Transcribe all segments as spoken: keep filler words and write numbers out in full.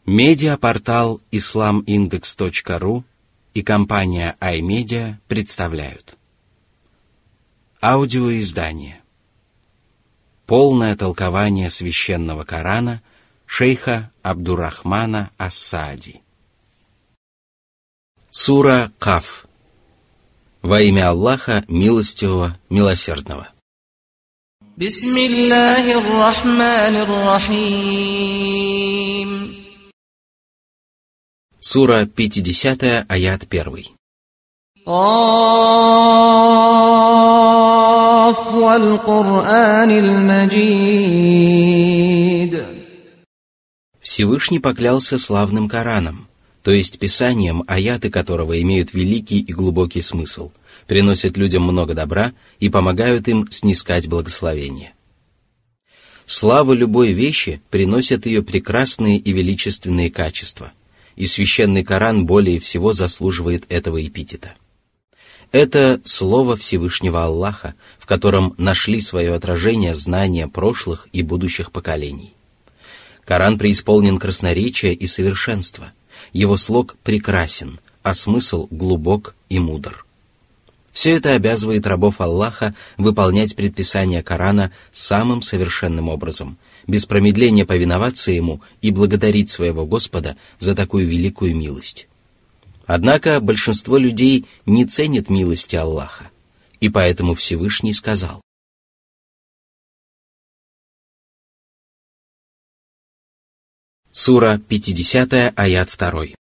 Медиапортал ислам индекс точка ру и компания iMedia представляют аудиоиздание «Полное толкование священного Корана» шейха Абдуррахмана ас-Саади. Сура Каф. Во имя Аллаха Милостивого, Милосердного. Бисмиллахир-рахманир-рахим. Сура пятидесятая, аят первый. Каф валь-Куранил маджид. Всевышний поклялся славным Кораном, то есть Писанием, аяты которого имеют великий и глубокий смысл, приносят людям много добра и помогают им снискать благословение. Слава любой вещи приносят ее прекрасные и величественные качества, и священный Коран более всего заслуживает этого эпитета. Это слово Всевышнего Аллаха, в котором нашли свое отражение знания прошлых и будущих поколений. Коран преисполнен красноречия и совершенства, его слог прекрасен, а смысл глубок и мудр. Все это обязывает рабов Аллаха выполнять предписания Корана самым совершенным образом, без промедления повиноваться ему и благодарить своего Господа за такую великую милость. Однако большинство людей не ценит милости Аллаха, и поэтому Всевышний сказал: Сура пятидесятая, аят второй.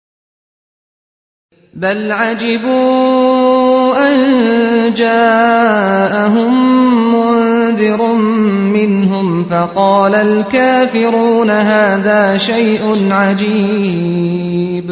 Баль аджибу ан джаахум мундирун минхум факаля аль-кафируна хаза шай'ун аджиб.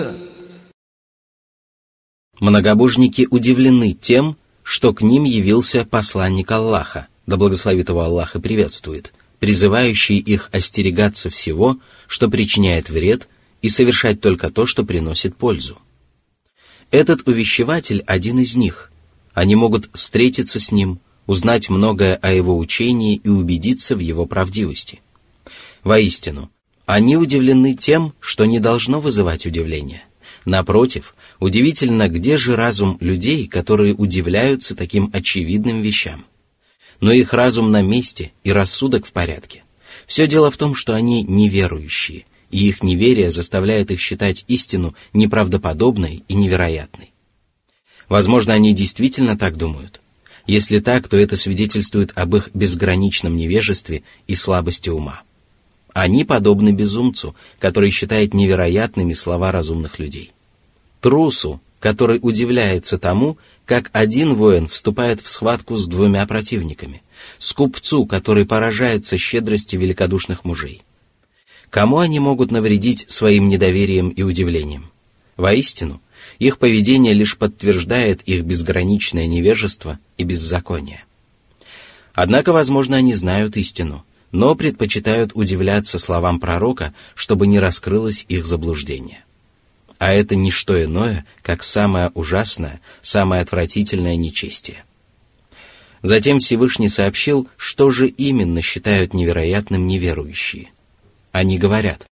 Многобожники удивлены тем, что к ним явился посланник Аллаха, да благословит его Аллах и приветствует, призывающий их остерегаться всего, что причиняет вред, и совершать только то, что приносит пользу. Этот увещеватель один из них. Они могут встретиться с ним, узнать многое о его учении и убедиться в его правдивости. Воистину, они удивлены тем, что не должно вызывать удивления. Напротив, удивительно, где же разум людей, которые удивляются таким очевидным вещам. Но их разум на месте и рассудок в порядке. Все дело в том, что они неверующие, и их неверие заставляет их считать истину неправдоподобной и невероятной. Возможно, они действительно так думают. Если так, то это свидетельствует об их безграничном невежестве и слабости ума. Они подобны безумцу, который считает невероятными слова разумных людей. Трусу, который удивляется тому, как один воин вступает в схватку с двумя противниками, скупцу, который поражается щедрости великодушных мужей. Кому они могут навредить своим недоверием и удивлением? Воистину, их поведение лишь подтверждает их безграничное невежество и беззаконие. Однако, возможно, они знают истину, но предпочитают удивляться словам пророка, чтобы не раскрылось их заблуждение. А это не что иное, как самое ужасное, самое отвратительное нечестие. Затем Всевышний сообщил, что же именно считают невероятным неверующие. Они говорят.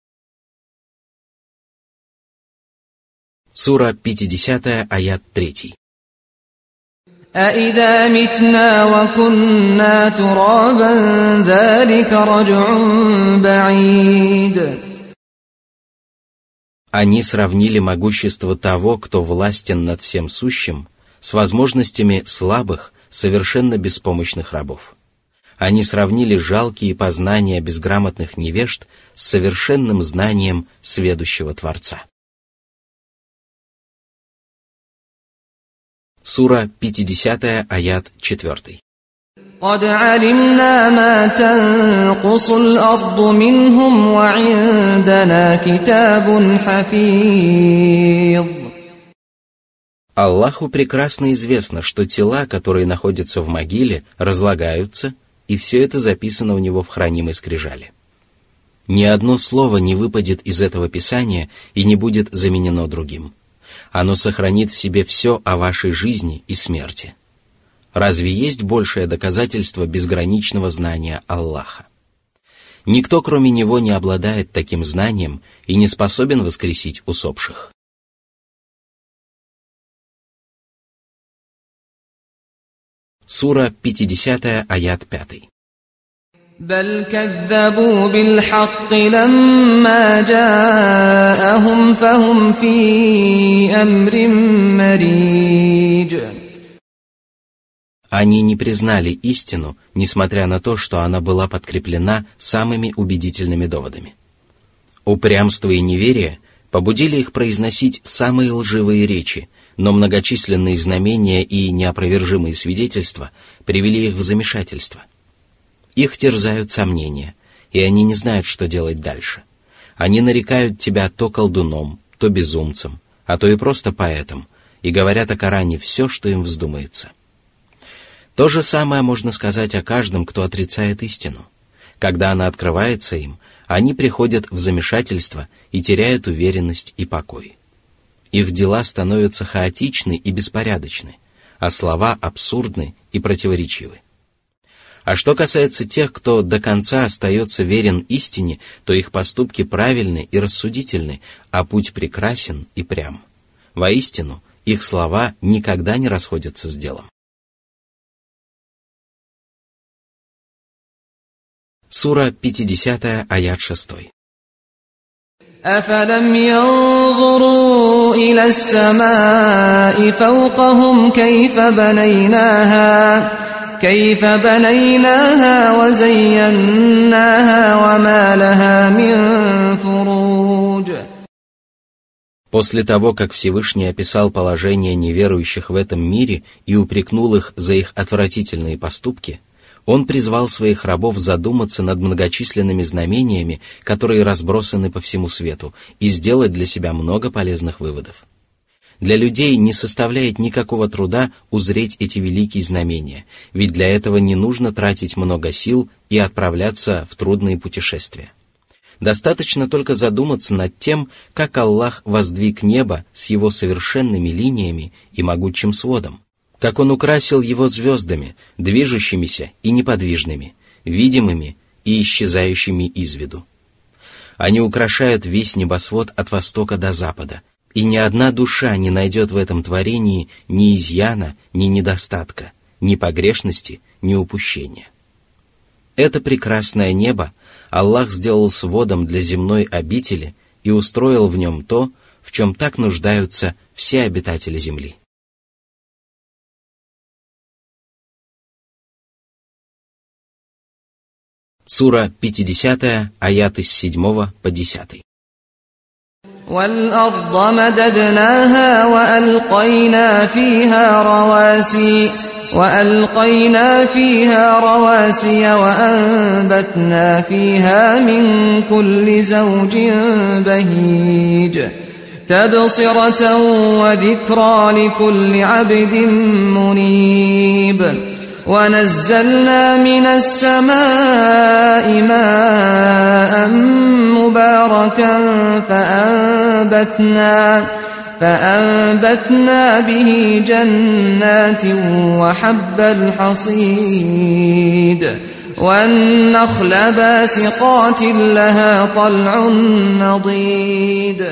Сура пятидесятая, аят третий. أَإِذَا مِتْنَا وَكُنَّا تُرَابًا ذَلِكَ رَجْعٌ بَعِيدٌ. Они сравнили могущество того, кто властен над всем сущим, с возможностями слабых, совершенно беспомощных рабов. Они сравнили жалкие познания безграмотных невежд с совершенным знанием сведущего Творца. Сура пятидесятая, аят четвертый. قَدْ عَلِمْنَا مَا تَنْقُصُ الْأَرْضُ مِنْهُمْ وَعِنْدَنَا كِتَابٌ حَفِيظٌ. Аллаху прекрасно известно, что тела, которые находятся в могиле, разлагаются, и все это записано у него в хранимой скрижали. Ни одно слово не выпадет из этого Писания и не будет заменено другим. Оно сохранит в себе все о вашей жизни и смерти. Разве есть большее доказательство безграничного знания Аллаха? Никто, кроме него, не обладает таким знанием и не способен воскресить усопших. Сура пятидесятая, аят пятый. بل كذبوا بالحق لما جاءهم فهم في أمر مريج. Они не признали истину, несмотря на то, что она была подкреплена самыми убедительными доводами. Упрямство и неверие побудили их произносить самые лживые речи, но многочисленные знамения и неопровержимые свидетельства привели их в замешательство. Их терзают сомнения, и они не знают, что делать дальше. Они нарекают тебя то колдуном, то безумцем, а то и просто поэтом, и говорят о Коране все, что им вздумается. То же самое можно сказать о каждом, кто отрицает истину. Когда она открывается им, они приходят в замешательство и теряют уверенность и покой. Их дела становятся хаотичны и беспорядочны, а слова абсурдны и противоречивы. А что касается тех, кто до конца остается верен истине, то их поступки правильны и рассудительны, а путь прекрасен и прям. Воистину, их слова никогда не расходятся с делом. Сура пятидесятая, аят шестой. أفلم ينظروا إلى السماء فوقهم كيف بنيناها كيف بنيناها وزيناها وما لها من فروج. После того, как Всевышний описал положение неверующих в этом мире и упрекнул их за их отвратительные поступки, Он призвал своих рабов задуматься над многочисленными знамениями, которые разбросаны по всему свету, и сделать для себя много полезных выводов. Для людей не составляет никакого труда узреть эти великие знамения, ведь для этого не нужно тратить много сил и отправляться в трудные путешествия. Достаточно только задуматься над тем, как Аллах воздвиг небо с его совершенными линиями и могучим сводом, как Он украсил его звездами, движущимися и неподвижными, видимыми и исчезающими из виду. Они украшают весь небосвод от востока до запада, и ни одна душа не найдет в этом творении ни изъяна, ни недостатка, ни погрешности, ни упущения. Это прекрасное небо Аллах сделал сводом для земной обители и устроил в нем то, в чем так нуждаются все обитатели земли. Сура пятидесятая, аяты с седьмого по десятый. والأرض مددناها وألقينا فيها رواسي وألقينا فيها رواسي وأنبتنا فيها من كل زوج بهيج تبصرة وذكرى لكل عبد منيب ونزلنا من السماء ماء مباركا فأنبتنا فأنبتنا به جنات وحب الحصيد والنخل باسقات لها طلع نضيد.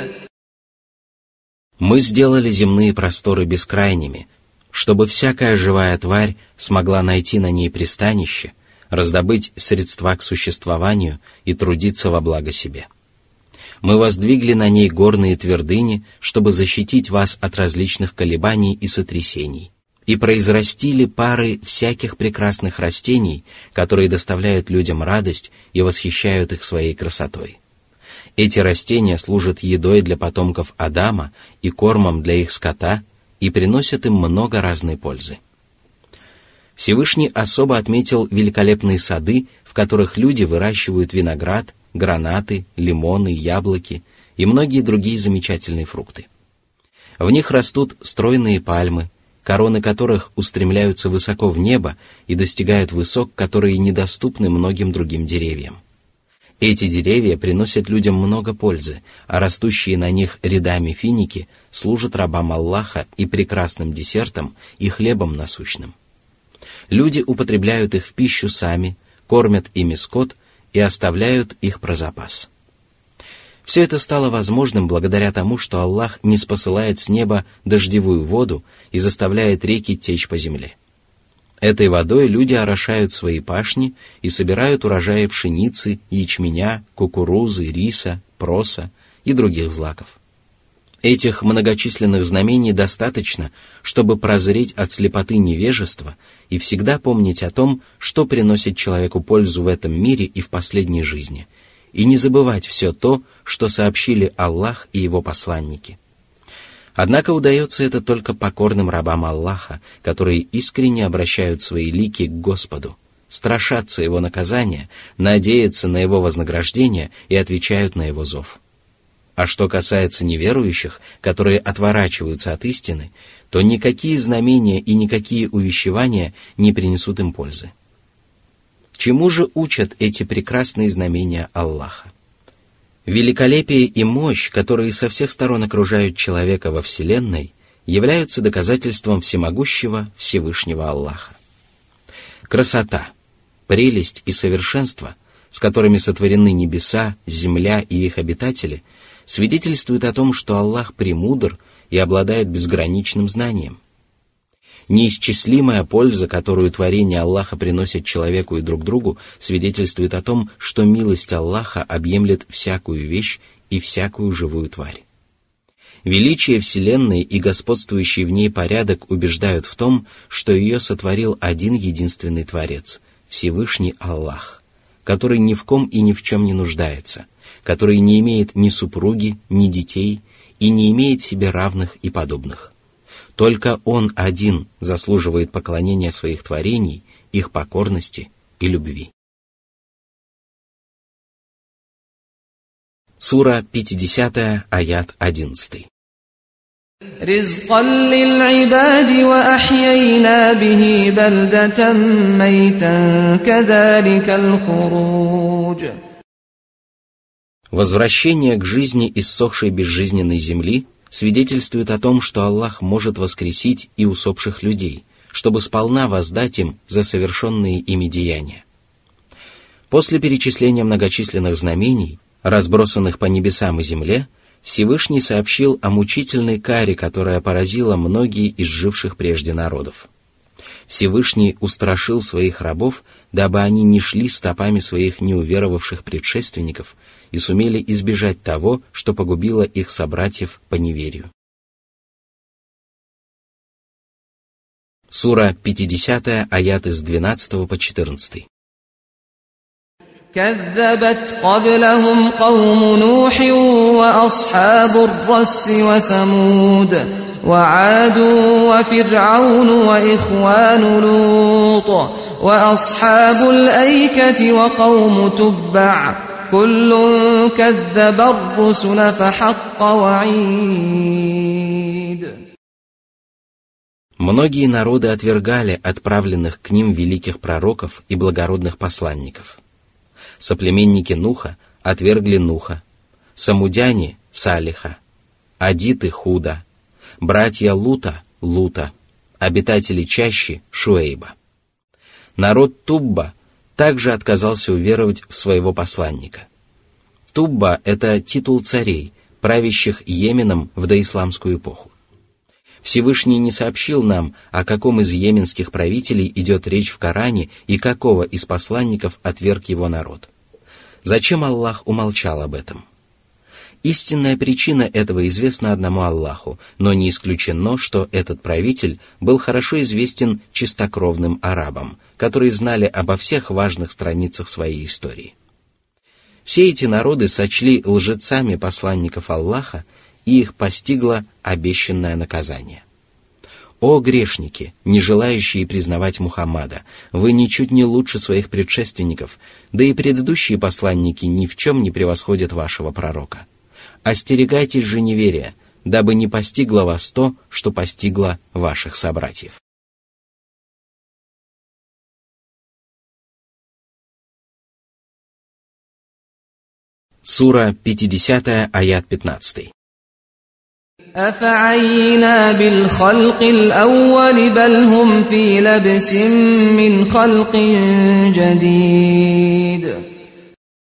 Мы сделали земные просторы бескрайними, чтобы всякая живая тварь смогла найти на ней пристанище, раздобыть средства к существованию и трудиться во благо себе. Мы воздвигли на ней горные твердыни, чтобы защитить вас от различных колебаний и сотрясений, и произрастили пары всяких прекрасных растений, которые доставляют людям радость и восхищают их своей красотой. Эти растения служат едой для потомков Адама и кормом для их скота, и приносят им много разной пользы. Всевышний особо отметил великолепные сады, в которых люди выращивают виноград, гранаты, лимоны, яблоки и многие другие замечательные фрукты. В них растут стройные пальмы, короны которых устремляются высоко в небо и достигают высот, которые недоступны многим другим деревьям. Эти деревья приносят людям много пользы, а растущие на них рядами финики служат рабам Аллаха и прекрасным десертом, и хлебом насущным. Люди употребляют их в пищу сами, кормят ими скот и оставляют их про запас. Все это стало возможным благодаря тому, что Аллах не спосылает с неба дождевую воду и заставляет реки течь по земле. Этой водой люди орошают свои пашни и собирают урожаи пшеницы, ячменя, кукурузы, риса, проса и других злаков. Этих многочисленных знамений достаточно, чтобы прозреть от слепоты невежества и всегда помнить о том, что приносит человеку пользу в этом мире и в последней жизни, и не забывать все то, что сообщили Аллах и Его посланники. Однако удается это только покорным рабам Аллаха, которые искренне обращают свои лики к Господу, страшатся Его наказания, надеются на Его вознаграждение и отвечают на Его зов. А что касается неверующих, которые отворачиваются от истины, то никакие знамения и никакие увещевания не принесут им пользы. Чему же учат эти прекрасные знамения Аллаха? Великолепие и мощь, которые со всех сторон окружают человека во Вселенной, являются доказательством всемогущего Всевышнего Аллаха. Красота, прелесть и совершенство, с которыми сотворены небеса, земля и их обитатели, свидетельствуют о том, что Аллах премудр и обладает безграничным знанием. Неисчислимая польза, которую творение Аллаха приносит человеку и друг другу, свидетельствует о том, что милость Аллаха объемлет всякую вещь и всякую живую тварь. Величие Вселенной и господствующий в ней порядок убеждают в том, что ее сотворил один единственный Творец, Всевышний Аллах, который ни в ком и ни в чем не нуждается, который не имеет ни супруги, ни детей и не имеет себе равных и подобных. Только Он один заслуживает поклонения своих творений, их покорности и любви. Сура пятидесятая, аят одиннадцатый. رزقا للعباد وأحيينا به بلدة ميتا كذلك الخروج. Возвращение к жизни иссохшей безжизненной земли свидетельствует о том, что Аллах может воскресить и усопших людей, чтобы сполна воздать им за совершенные ими деяния. После перечисления многочисленных знамений, разбросанных по небесам и земле, Всевышний сообщил о мучительной каре, которая поразила многие из живших прежде народов. Всевышний устрашил своих рабов, дабы они не шли стопами своих неуверовавших предшественников и сумели избежать того, что погубило их собратьев по неверию. Сура пятидесятая, аяты с двенадцатого по четырнадцатый. كذبت قبلهم قوم نوح وأصحاب الرس وثمود وعاد وفرعون وإخوان لوط وأصحاب الأيكة وقوم تبع كل كذب الرسل فحق وعيد. Многие народы отвергали отправленных к ним великих пророков и благородных посланников. Соплеменники Нуха отвергли Нуха, самудяне — Салиха, адиты — Худа, братья Лута — Лута, обитатели чащи — Шуэйба. Народ Тубба также отказался уверовать в своего посланника. Тубба — это титул царей, правящих Йеменом в доисламскую эпоху. Всевышний не сообщил нам, о каком из йеменских правителей идет речь в Коране и какого из посланников отверг его народ. Зачем Аллах умолчал об этом? Истинная причина этого известна одному Аллаху, но не исключено, что этот правитель был хорошо известен чистокровным арабам, которые знали обо всех важных страницах своей истории. Все эти народы сочли лжецами посланников Аллаха, и их постигло обещанное наказание. О грешники, не желающие признавать Мухаммада, вы ничуть не лучше своих предшественников, да и предыдущие посланники ни в чем не превосходят вашего пророка. Остерегайтесь же неверия, дабы не постигло вас то, что постигло ваших собратьев. Сура пятидесятая, аят пятнадцатый. أفعينا بالخلق الأول بل هم في لبس من خلق جديد.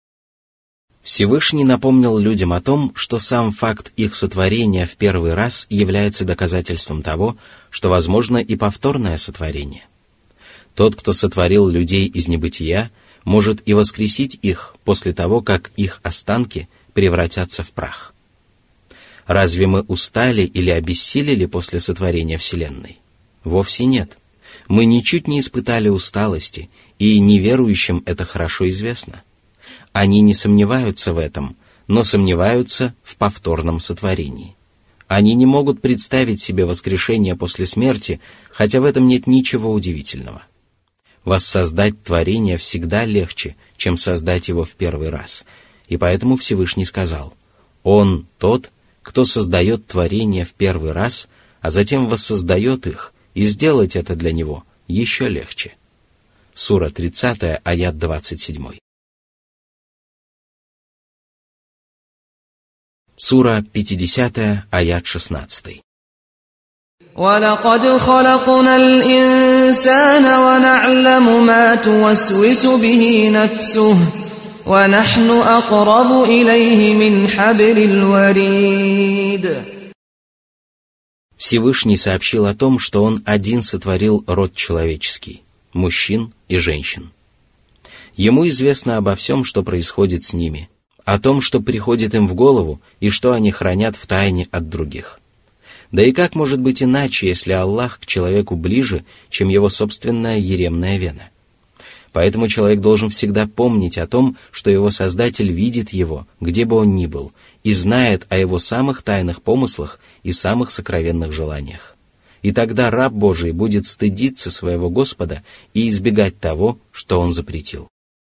Всевышний напомнил людям о том, что сам факт их сотворения в первый раз является доказательством того, что возможно и повторное сотворение. Тот, кто сотворил людей из небытия, может и воскресить их после того, как их останки превратятся в прах. Разве мы устали или обессилели после сотворения Вселенной? Вовсе нет. Мы ничуть не испытали усталости, и неверующим это хорошо известно. Они не сомневаются в этом, но сомневаются в повторном сотворении. Они не могут представить себе воскрешение после смерти, хотя в этом нет ничего удивительного. Воссоздать творение всегда легче, чем создать его в первый раз, и поэтому Всевышний сказал: «Он тот, кто создает творение в первый раз, а затем воссоздает их, и сделать это для него еще легче». Сура тридцатая, аят двадцать семь. Сура пятидесятая, аят шестнадцатый. وَلَقَدْ خَلَقْنَا الْإِنسَانَ وَنَعْلَمُ مَا تُوَسْوِسُ بِهِ نَفْسُهُ وَنَحْنُ أَقْرَبُ إِلَيْهِ مِنْ حَبْلِ الْوَرِيدِ. Всевышний сообщил о том, что Он один сотворил род человеческий, мужчин и женщин. Ему известно обо всем, что происходит с ними, о том, что приходит им в голову и что они хранят в тайне от других. Да и как может быть иначе, если Аллах к человеку ближе, чем его собственная еремная вена? Поэтому человек должен всегда помнить о том, что его Создатель видит его, где бы он ни был, и знает о его самых тайных помыслах и самых сокровенных желаниях. И тогда раб Божий будет стыдиться своего Господа и избегать того, что он запретил.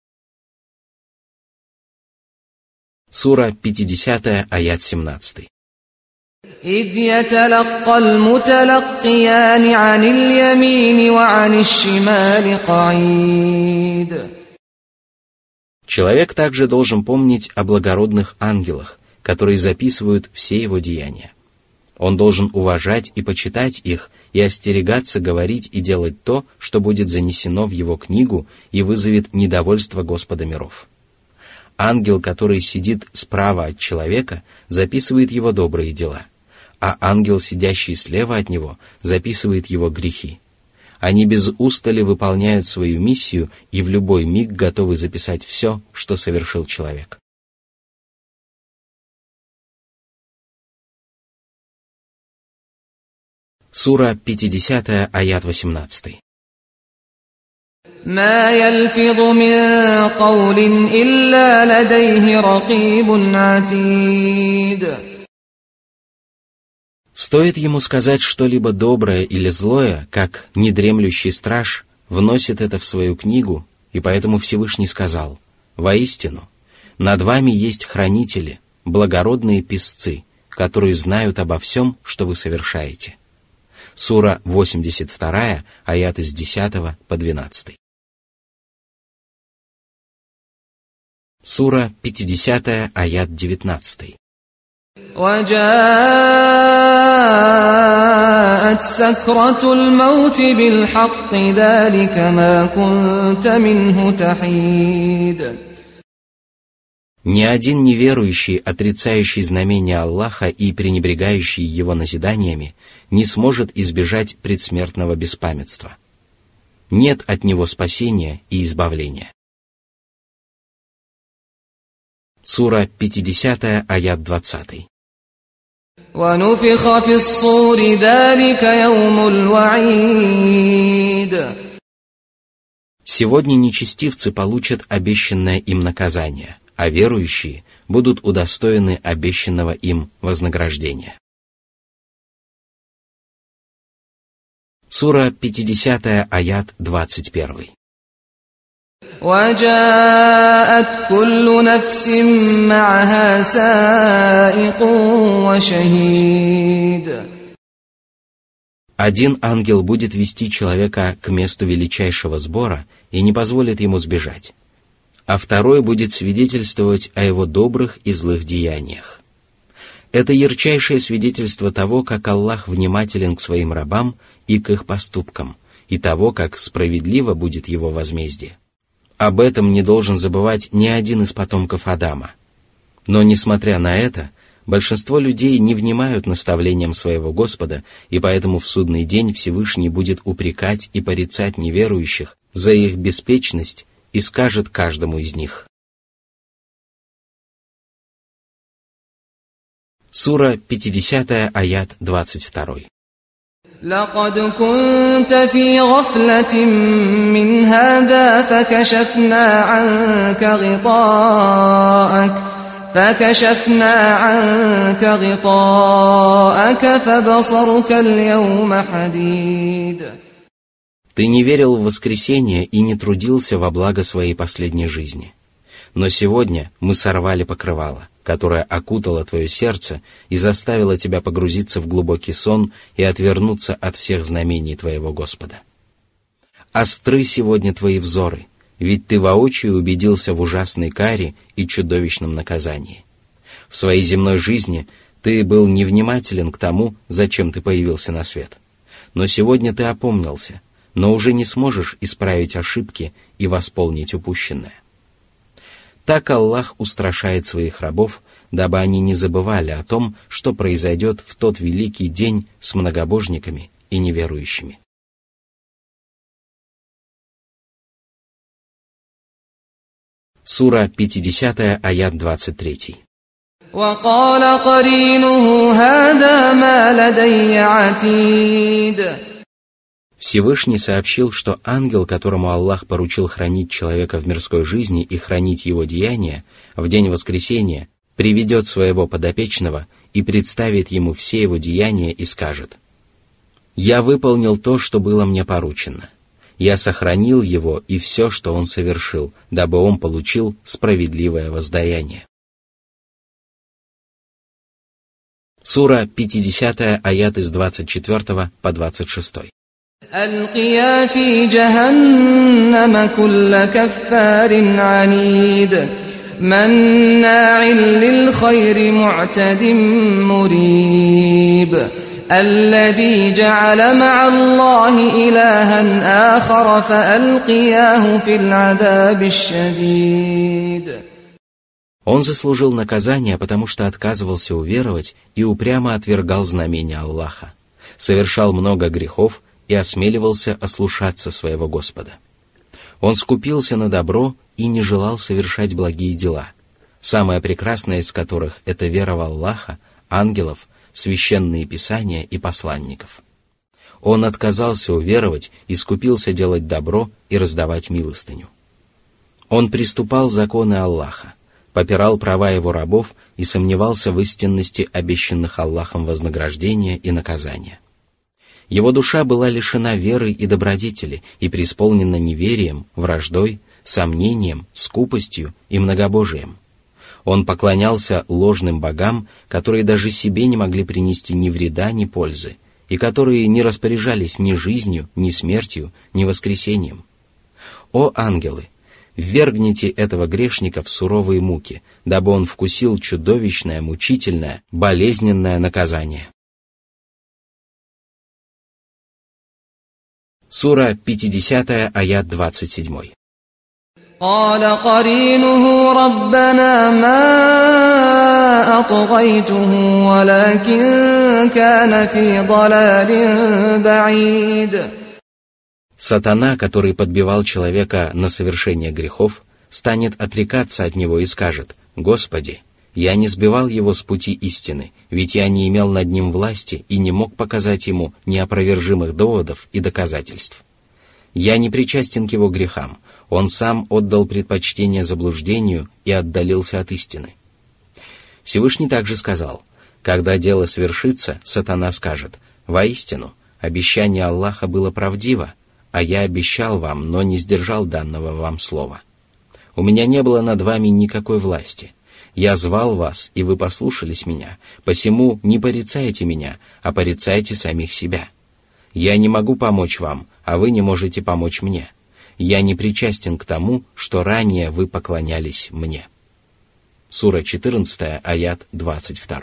Сура пятидесятая, аят семнадцатый. إِذْ يَتَلَقَّى الْمُتَلَقِّيَانِ عَنِ الْيَمِينِ وَعَنِ الشِّمَالِ قَعِيدٌ. Человек также должен помнить о благородных ангелах, которые записывают все его деяния. Он должен уважать и почитать их и остерегаться говорить и делать то, что будет занесено в его книгу и вызовет недовольство Господа миров. Ангел, который сидит справа от человека, записывает его добрые дела, а ангел, сидящий слева от него, записывает его грехи. Они без устали выполняют свою миссию и в любой миг готовы записать все, что совершил человек. Сура пятидесятая, аят восемнадцатый. ما يلفظ من قول إلا لديه رقيب عتيد. Стоит ему сказать что-либо доброе или злое, как недремлющий страж вносит это в свою книгу, и поэтому Всевышний сказал: «Воистину, над вами есть хранители, благородные писцы, которые знают обо всем, что вы совершаете». Сура восемьдесят вторая, аяты с десятого по двенадцатый. Сура пятидесятая, аят девятнадцатый. وَجَاءَتْ سَكْرَةُ الْمَوْتِ بِالْحَقِّ ذَلِكَ مَا كُنْتَ مِنْهُ تَحِيدٌ. Ни один неверующий, отрицающий знамения Аллаха и пренебрегающий его назиданиями, не сможет избежать предсмертного беспамятства. Нет от него спасения и избавления. Сура пятидесятая, аят двадцатый. وَنُفِخَ فِي الصُّورِ ذَلِكَ يَوْمُ الْوَعِيدِ. Сегодня нечестивцы получат обещанное им наказание, а верующие будут удостоены обещанного им вознаграждения. Сура пятидесятая, аят двадцать первый. وَجَاءَتْ كُلُّ نَفْسٍ مَّعَهَا سَائِقٌ وَشَهِيدٌ. Один ангел будет вести человека к месту величайшего сбора и не позволит ему сбежать, а второй будет свидетельствовать о его добрых и злых деяниях. Это ярчайшее свидетельство того, как Аллах внимателен к своим рабам и к их поступкам, и того, как справедливо будет его возмездие. Об этом не должен забывать ни один из потомков Адама. Но, несмотря на это, большинство людей не внимают наставлениям своего Господа, и поэтому в судный день Всевышний будет упрекать и порицать неверующих за их беспечность и скажет каждому из них. Сура пятидесятая, аят двадцать два. لقد كنت في غفلة من هذا فكشفنا عنك غطاءك فكشفنا عنك غطاءك فبصرك اليوم حديد. Ты не верил в воскресение и не трудился во благо своей последней жизни. Но сегодня мы сорвали покрывало, которое окутало твое сердце и заставило тебя погрузиться в глубокий сон и отвернуться от всех знамений твоего Господа. Остры сегодня твои взоры, ведь ты воочию убедился в ужасной каре и чудовищном наказании. В своей земной жизни ты был невнимателен к тому, зачем ты появился на свет. Но сегодня ты опомнился, но уже не сможешь исправить ошибки и восполнить упущенное. Так Аллах устрашает своих рабов, дабы они не забывали о том, что произойдет в тот великий день с многобожниками и неверующими. Сура пятидесятая, аят двадцать три. وقال قرينه هذا ما لدي عتيد. Всевышний сообщил, что ангел, которому Аллах поручил хранить человека в мирской жизни и хранить его деяния, в день воскресения приведет своего подопечного и представит ему все его деяния и скажет: «Я выполнил то, что было мне поручено. Я сохранил его и все, что он совершил, дабы он получил справедливое воздаяние». Сура пятидесятая, аят из двадцать четвёртого по двадцать шестой. ألقيا في جهنم كل كفار عنيد مناع للخير معتد مريب الذي جعل مع الله إلها آخر فألقياه في العذاب الشديد. Он заслужил наказание, потому что отказывался уверовать и упрямо отвергал знамения Аллаха, совершал много грехов и осмеливался ослушаться своего Господа. Он скупился на добро и не желал совершать благие дела, самое прекрасное из которых — это вера в Аллаха, ангелов, священные писания и посланников. Он отказался уверовать и скупился делать добро и раздавать милостыню. Он приступал законы Аллаха, попирал права его рабов и сомневался в истинности обещанных Аллахом вознаграждения и наказания. Его душа была лишена веры и добродетели и преисполнена неверием, враждой, сомнением, скупостью и многобожием. Он поклонялся ложным богам, которые даже себе не могли принести ни вреда, ни пользы, и которые не распоряжались ни жизнью, ни смертью, ни воскресением. О ангелы! Ввергните этого грешника в суровые муки, дабы он вкусил чудовищное, мучительное, болезненное наказание. Сура пятидесятая, аят двадцать семь. قال قرينه ربنا ما أطغيته ولكن كان في ضلال بعيد. Сатана, который подбивал человека на совершение грехов, станет отрекаться от него и скажет: «Господи, я не сбивал его с пути истины, ведь я не имел над ним власти и не мог показать ему неопровержимых доводов и доказательств. Я не причастен к его грехам, он сам отдал предпочтение заблуждению и отдалился от истины». Всевышний также сказал: «Когда дело свершится, сатана скажет: воистину, обещание Аллаха было правдиво, а я обещал вам, но не сдержал данного вам слова. У меня не было над вами никакой власти. Я звал вас, и вы послушались меня, посему не порицайте меня, а порицайте самих себя. Я не могу помочь вам, а вы не можете помочь мне. Я не причастен к тому, что ранее вы поклонялись мне». Сура четырнадцатая, аят двадцать два.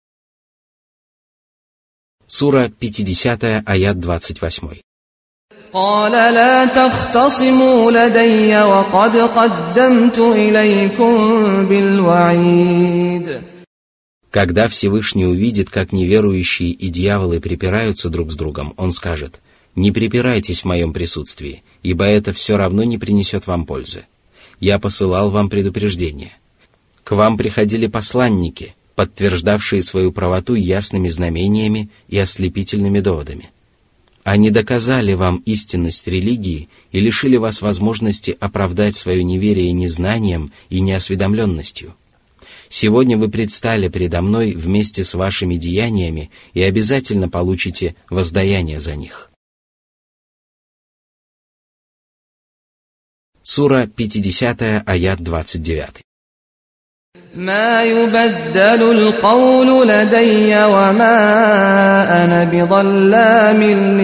Сура пятидесятая, аят двадцать восемь. قال لا تختصموا لدي وقد قدمت إليكم بالوعيد. Когда Всевышний увидит, как неверующие и дьяволы припираются друг с другом, он скажет: «Не припирайтесь в моем присутствии, ибо это все равно не принесет вам пользы. Я посылал вам предупреждение. К вам приходили посланники, подтверждавшие свою правоту ясными знамениями и ослепительными доводами. Они доказали вам истинность религии и лишили вас возможности оправдать свое неверие незнанием и неосведомленностью. Сегодня вы предстали передо мной вместе с вашими деяниями и обязательно получите воздаяние за них». Сура пятидесятая, аят двадцать девятый. ما يبدل القول لدي وما أنا بظلام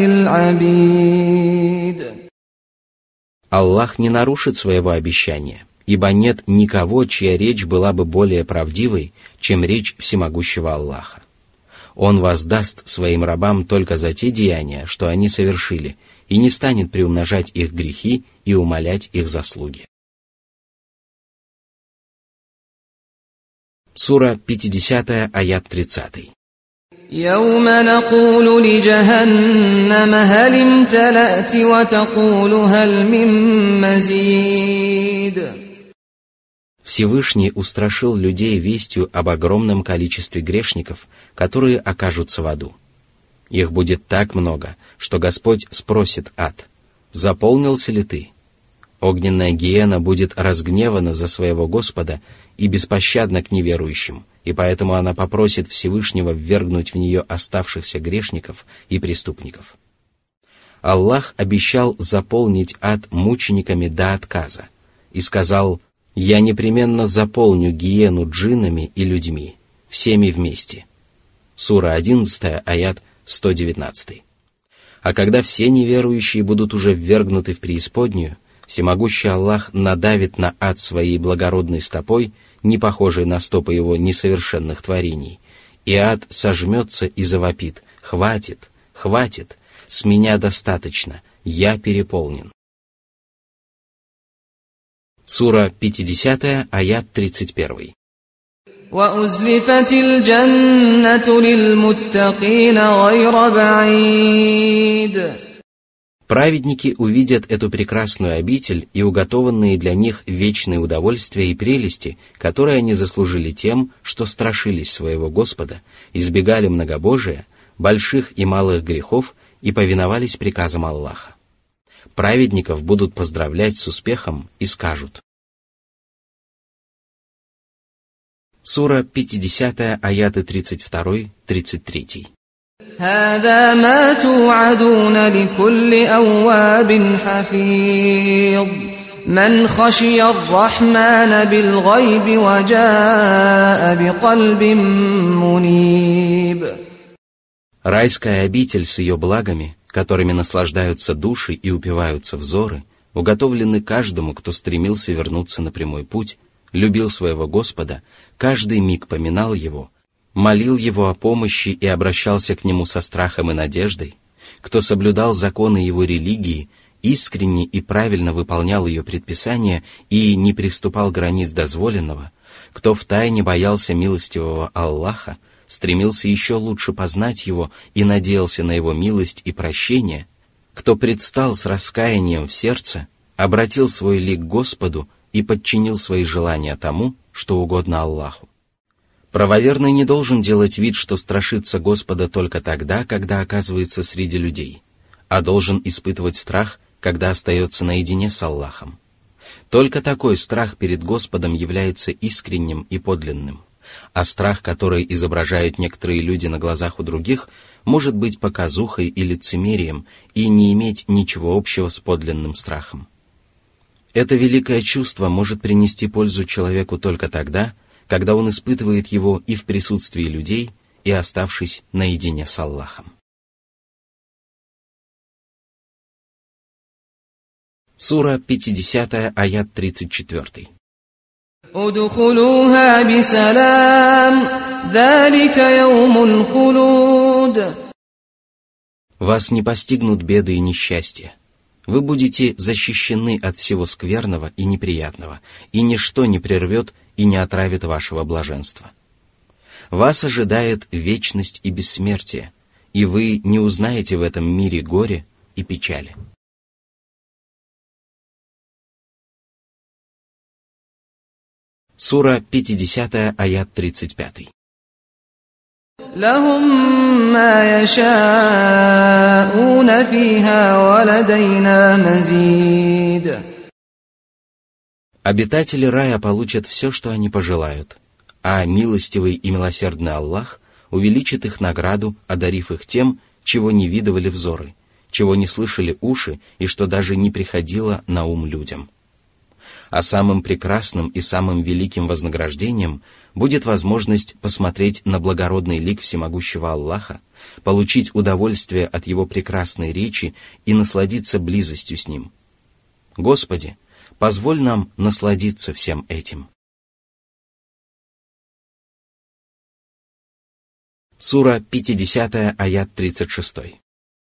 للعبيد. Аллах не нарушит своего обещания, ибо нет никого, чья речь была бы более правдивой, чем речь всемогущего Аллаха. Он воздаст своим рабам только за те деяния, что они совершили, и не станет приумножать их грехи и умалять их заслуги. Сура пятидесятая, аят тридцатый. يوم نقول لجهنم هل امتلأت وتقول هل من مزيد. Всевышний устрашил людей вестью об огромном количестве грешников, которые окажутся в аду. Их будет так много, что Господь спросит ад: «Заполнился ли ты?» Огненная гиена будет разгневана за своего Господа и беспощадна к неверующим, и поэтому она попросит Всевышнего ввергнуть в нее оставшихся грешников и преступников. Аллах обещал заполнить ад мучениками до отказа и сказал: «Я непременно заполню гиену джиннами и людьми, всеми вместе». Сура одиннадцатая, аят сто девятнадцатый. А когда все неверующие будут уже ввергнуты в преисподнюю, всемогущий Аллах надавит на ад своей благородной стопой, не похожей на стопы его несовершенных творений, и ад сожмется и завопит: «Хватит, хватит, с меня достаточно, я переполнен». Сура пятидесятая, аят тридцать первый. وَأُزْلِفَتِ الْجَنَّةُ لِلْمُتَّقِينَ غَيْرَ بَعِيدٍ. Праведники увидят эту прекрасную обитель и уготованные для них вечные удовольствия и прелести, которые они заслужили тем, что страшились своего Господа, избегали многобожия, больших и малых грехов и повиновались приказам Аллаха. Праведников будут поздравлять с успехом и скажут. Сура пятидесятая, аяты тридцать два тридцать три. هذا ما توعدون لكل أواب حفيظ من خشي الرحمن بالغيب وجاء بقلب منيب. Райская обитель с ее благами, которыми наслаждаются души и упиваются взоры, уготовлены каждому, кто стремился вернуться на прямой путь, любил своего Господа, каждый миг поминал Его, молил Его о помощи и обращался к Нему со страхом и надеждой, кто соблюдал законы Его религии, искренне и правильно выполнял ее предписания и не приступал границ дозволенного, кто втайне боялся милостивого Аллаха, стремился еще лучше познать Его и надеялся на Его милость и прощение, кто предстал с раскаянием в сердце, обратил свой лик к Господу и подчинил свои желания тому, что угодно Аллаху. Правоверный не должен делать вид, что страшится Господа только тогда, когда оказывается среди людей, а должен испытывать страх, когда остается наедине с Аллахом. Только такой страх перед Господом является искренним и подлинным, а страх, который изображают некоторые люди на глазах у других, может быть показухой и лицемерием и не иметь ничего общего с подлинным страхом. Это великое чувство может принести пользу человеку только тогда, когда он испытывает его и в присутствии людей, и оставшись наедине с Аллахом. Сура пятидесятая, аят тридцать четыре. «Удхулуха бисалам, залика яумул хулуд». Вас не постигнут беды и несчастья. вы будете защищены от всего скверного и неприятного, и ничто не прервет и не отравит вашего блаженства. Вас ожидает вечность и бессмертие, и вы не узнаете в этом мире горе и печали. Сура пятидесятая, аят тридцать пятый. لهم ما يشاءون فيها ولدينا مزيد. Обитатели рая получат все, что они пожелают, а милостивый и милосердный Аллах увеличит их награду, одарив их тем, чего не видывали взоры, чего не слышали уши и что даже не приходило на ум людям. А самым прекрасным и самым великим вознаграждением будет возможность посмотреть на благородный лик всемогущего Аллаха, получить удовольствие от его прекрасной речи и насладиться близостью с ним. Господи, позволь нам насладиться всем этим. Сура пятидесятая, аят тридцать шестой.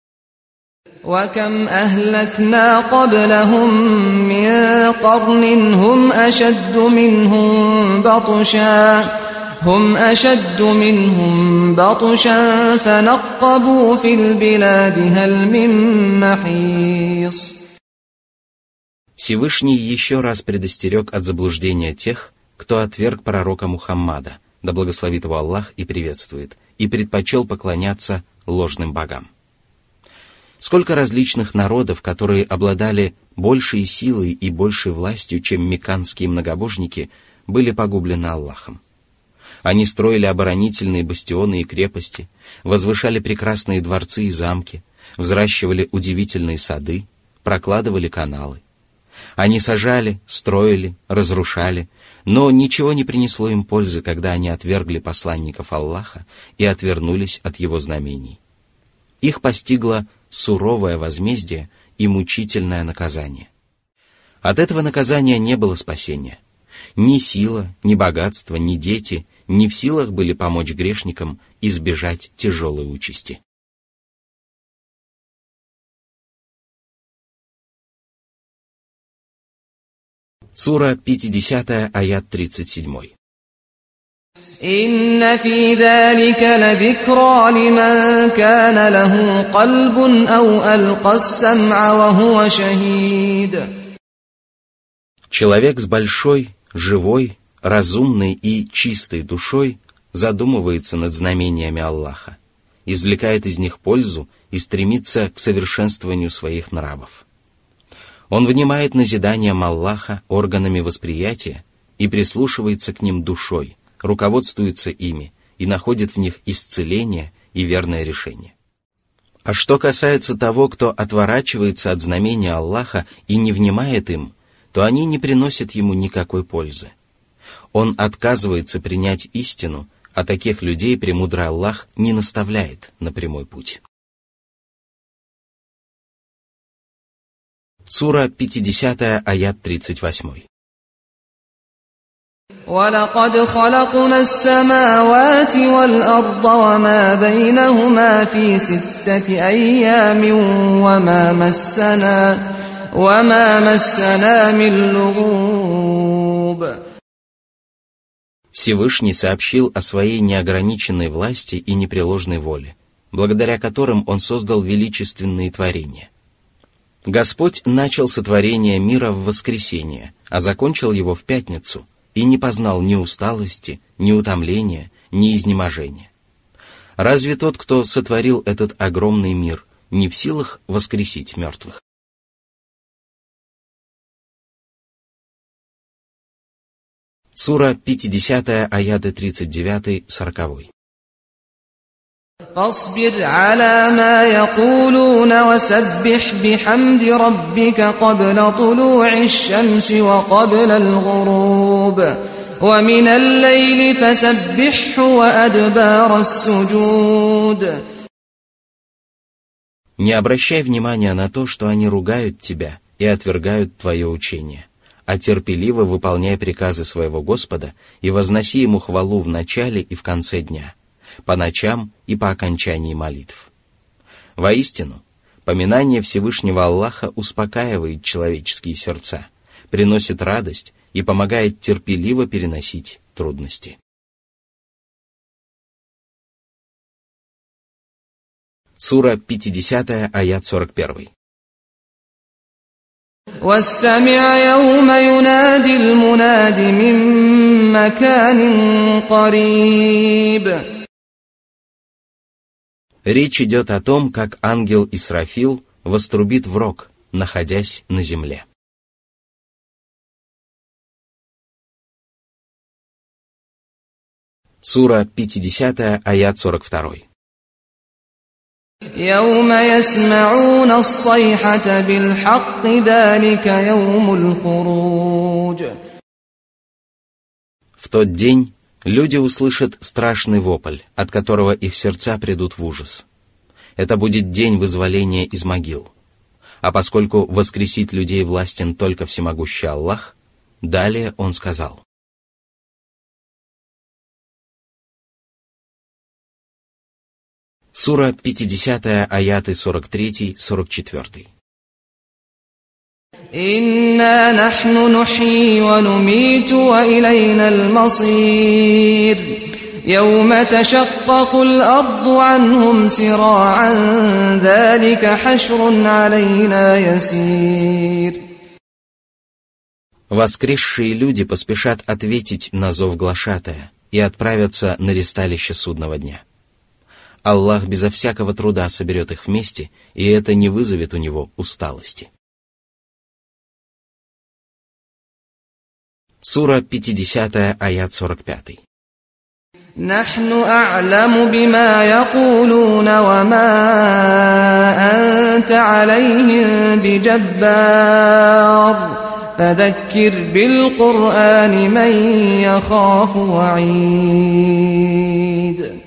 وكم أهلكنا قبلهم من قرن هم أشد منهم بطشا هم أشد منهم بطشا فنقبوا في البلاد هل من محيص. Всевышний еще раз предостерег от заблуждения тех, кто отверг пророка Мухаммада, да благословит его Аллах и приветствует, и предпочел поклоняться ложным богам. Сколько различных народов, которые обладали большей силой и большей властью, чем мекканские многобожники, были погублены Аллахом. Они строили оборонительные бастионы и крепости, возвышали прекрасные дворцы и замки, взращивали удивительные сады, прокладывали каналы. Они сажали, строили, разрушали, но ничего не принесло им пользы, когда они отвергли посланников Аллаха и отвернулись от его знамений. Их постигло суровое возмездие и мучительное наказание. От этого наказания не было спасения. Ни сила, ни богатство, ни дети не в силах были помочь грешникам избежать тяжелой участи. Сура пятидесятая, аят тридцать седьмой. إن في ذلك لذكرى لمن كان له قلب أو ألقى السمع وهو شهيد. Человек с большой, живой, разумной и чистой душой задумывается над знамениями Аллаха, извлекает из них пользу и стремится к совершенствованию своих нравов. Он внимает назиданиям Аллаха органами восприятия и прислушивается к ним душой, руководствуется ими и находит в них исцеление и верное решение. А что касается того, кто отворачивается от знамения Аллаха и не внимает им, то они не приносят ему никакой пользы. Он отказывается принять истину, а таких людей премудрый Аллах не наставляет на прямой путь. Сура пятидесятая, аят тридцать восьмой. ولقد خلقنا السماوات والأرض وما بينهما في ستة أيام وما مسنا وما مسنا من لغوب. Всевышний сообщил о своей неограниченной власти и непреложной воле, благодаря которым Он создал величественные творения. Господь начал сотворение мира в воскресенье, а закончил его в пятницу, и не познал ни усталости, ни утомления, ни изнеможения. Разве тот, кто сотворил этот огромный мир, не в силах воскресить мертвых? Сура пятидесятая, аяты тридцать девять сорок. فاصبر على ما يقولون وسبح بحمد ربك قبل طلوع الشمس وقبل الغروب ومن الليل فسبحه وأدبار السجود. Не обращай внимания на то, что они ругают тебя и отвергают твое учение, а терпеливо выполняй приказы своего Господа и возноси Ему хвалу в начале и в конце дня, по ночам и по окончании молитв. Воистину, Поминание Всевышнего Аллаха успокаивает человеческие сердца, приносит радость и помогает терпеливо переносить трудности. Сура пятидесятая, аят сорок один. واستمع يوم ينادي المناد من مكان قريب. Речь идет о том, как ангел Исрафил вострубит в рог, находясь на земле. Сура пятидесятая, аят сорок два. يوم يسمعون الصيحة بالحق ذلك يوم الخروج. В тот день люди услышат страшный вопль, от которого их сердца придут в ужас. Это будет день вызволения из могил. А поскольку воскресить людей властен только всемогущий Аллах, далее он сказал: Сура пятидесятая, аяты сорок три сорок четыре. إنا نحن نحيي ونميت وإلينا المصير يوم تشقق الأرض عنهم سراعا ذلك حشر علينا يسير. Воскресшие люди поспешат ответить на зов глашатая и отправятся на ристалище судного дня. Аллах безо всякого труда соберет их вместе, и это не вызовет у него усталости. Сура пятидесятая, аят сорок пять. نحن أعلم بما يقولون وما أنت عليهم بجبار فذكر بالقرآن من يخاف وعيد.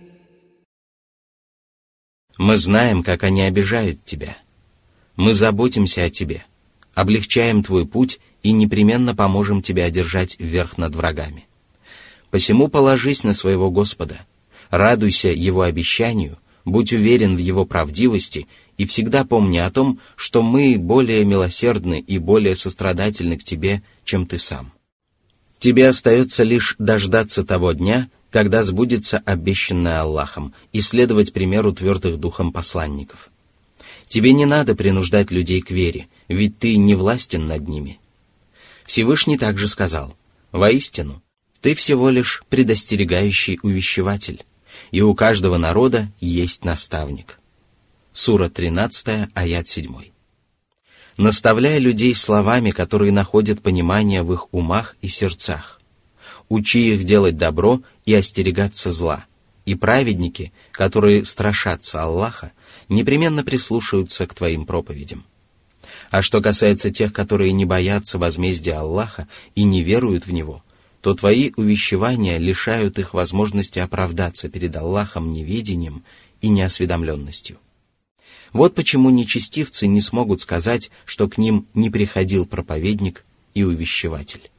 Мы знаем, как они обижают тебя. Мы заботимся о тебе, облегчаем твой путь и непременно поможем тебе одержать верх над врагами. Посему положись на своего Господа, радуйся Его обещанию, будь уверен в Его правдивости и всегда помни о том, что мы более милосердны и более сострадательны к тебе, чем ты сам. Тебе остается лишь дождаться того дня, когда сбудется обещанное Аллахом, и следовать примеру твердых духом посланников. Тебе не надо принуждать людей к вере, ведь ты не властен над ними. Всевышний также сказал: «Воистину, ты всего лишь предостерегающий увещеватель, и у каждого народа есть наставник». Сура тринадцатая, аят семь. Наставляй людей словами, которые находят понимание в их умах и сердцах. Учи их делать добро и остерегаться зла, и праведники, которые страшатся Аллаха, непременно прислушаются к твоим проповедям. А что касается тех, которые не боятся возмездия Аллаха и не веруют в Него, то твои увещевания лишают их возможности оправдаться перед Аллахом неведением и неосведомленностью. Вот почему нечестивцы не смогут сказать, что к ним не приходил проповедник и увещеватель.